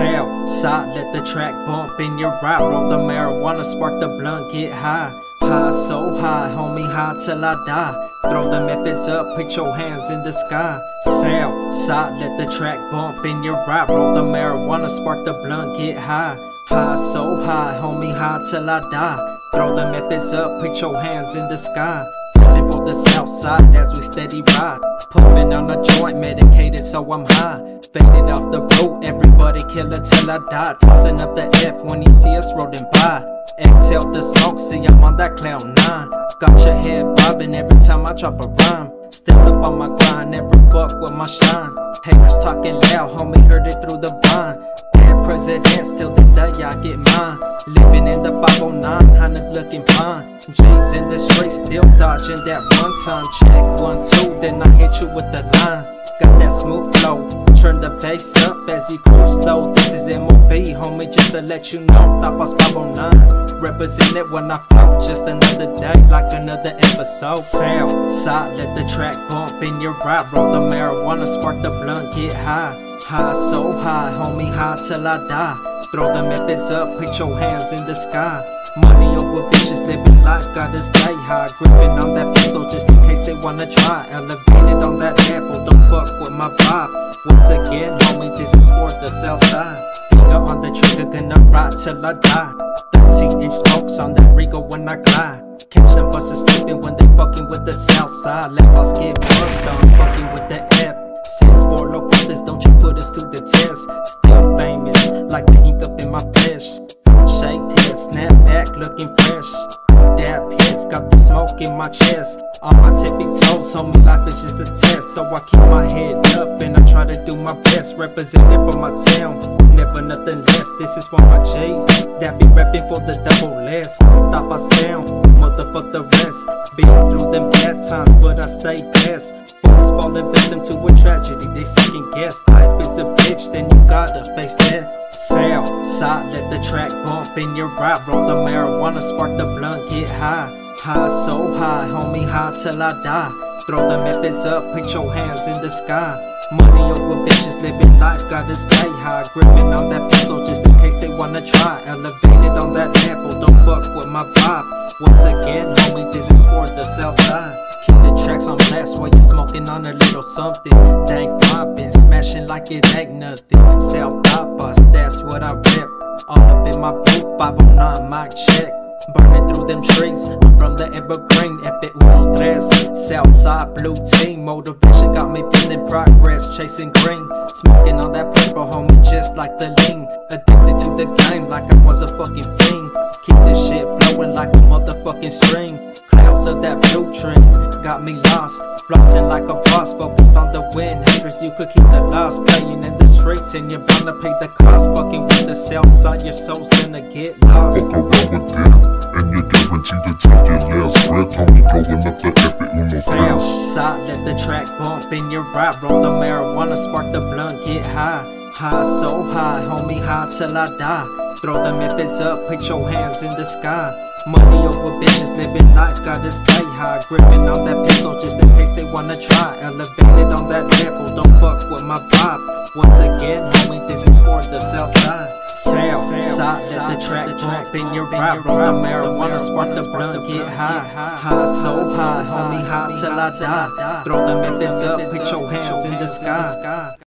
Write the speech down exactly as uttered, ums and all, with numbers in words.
Southside, let the track bump in your ride. Roll the marijuana, spark the blunt, get high. High, so high, homie, high till I die. Throw the methods up, put your hands in the sky. Southside, let the track bump in your ride. Roll the marijuana, spark the blunt, get high. High, so high, homie, high till I die. Throw the methods up, put your hands in the sky. Living for the south side as we steady ride. Puffing on a joint, medicated so I'm high. Faded off the road, everybody killer till I die. Tossing up the F when you see us rolling by. Exhale the smoke, see I'm on that cloud nine. Got your head bobbing every time I drop a rhyme. Still up on my grind, never fuck with my shine. Haters talking loud, homie, heard it through the vine. Dead presidents, till this day I get mine. Living in the five oh nine, Honda's looking fine. G's in the street, still dodging that one time. Check one, two, then I hit you with the line. Got that smooth flow, turn the bass up as you cruise slow. This is M O B, homie, just to let you know. Tapas five oh nine, represent it when I flow. Just another day, like another episode. Southside, let the track bump in your ride. Roll the marijuana, spark the blunt, get high. High, so high, homie, high till I die. Throw the methods up, put your hands in the sky. Money over bitches, living life, gotta stay high. Gripping on that pistol just in case they wanna try. Elevated on that apple, don't fuck with my vibe. Once again, homie, this is for the south side. Finger on the trigger, gonna ride till I die. thirteen inch smokes on that Rico when I glide. Catch them busters sleeping when they fucking with the south side. Let us get bugged on, fucking with the F. Stands for locals, don't you put us to the test. Still famous, like the ink up in my flesh. Shaved head, snap back, looking fresh. Dab hits, got the smoke in my chest. On my tippy toes, homie, life is just a test. So I keep my head up and I try to do my best. Representing for my town, never nothing less. This is for my J's that be repping for the double S. Tapas down, motherfuck the rest. Been through them bad times, but I stay blessed. Fools falling victim to a tragedy, they second guess. Life is a bitch, then you gotta face that. Southside, let the track bump in your ride. Roll the marijuana, spark the blunt, get high. High, so high, homie, high till I die. Throw the methods up, put your hands in the sky. Money over bitches, living life, gotta stay high. Gripping on that pistol just in case they wanna try. Elevated on that apple, don't fuck with my vibe. Once again, homie, this is for the south side. Keep the tracks on blast while you're smoking on a little something. Dank poppin', smashing like it ain't nothing. South Tapas, that's what I rip. All up in my booth, five oh nine, mic check. Burning through them trees, I'm from the evergreen. Epic uno tres, Southside blue team. Motivation got me feeling progress, chasing green. Smoking on that purple, homie, just like the lean. Addicted to the game like I was a fucking fiend. Keep this shit flowing like a motherfucking stream. Clouds of that blue dream got me lost. Flossing like a boss, focused on the win. Haters, you could keep the loss. Playing in the streets and you're bound to pay the cost. Fucking with the south side, your soul's gonna get lost. Fuck around with them, and you're guaranteed to take your last breath. Homie, blowing up the epic uno tres. Southside, let the track bump in your ride. Roll the marijuana, spark the blunt, get high. High, so high, homie, high till I die. Throw the methods up, put your hands in the sky. Money over bitches, living life, gotta stay high. Gripping on that pistol just in case they wanna try. Elevated on that level, don't fuck with my vibe. Once again, homie, this is for the south side. Southside, let the track bump in your ride. Roll the marijuana, spark the blunt, get high. High, so high, homie, high till I die. Throw the methods up, put your hands in the sky.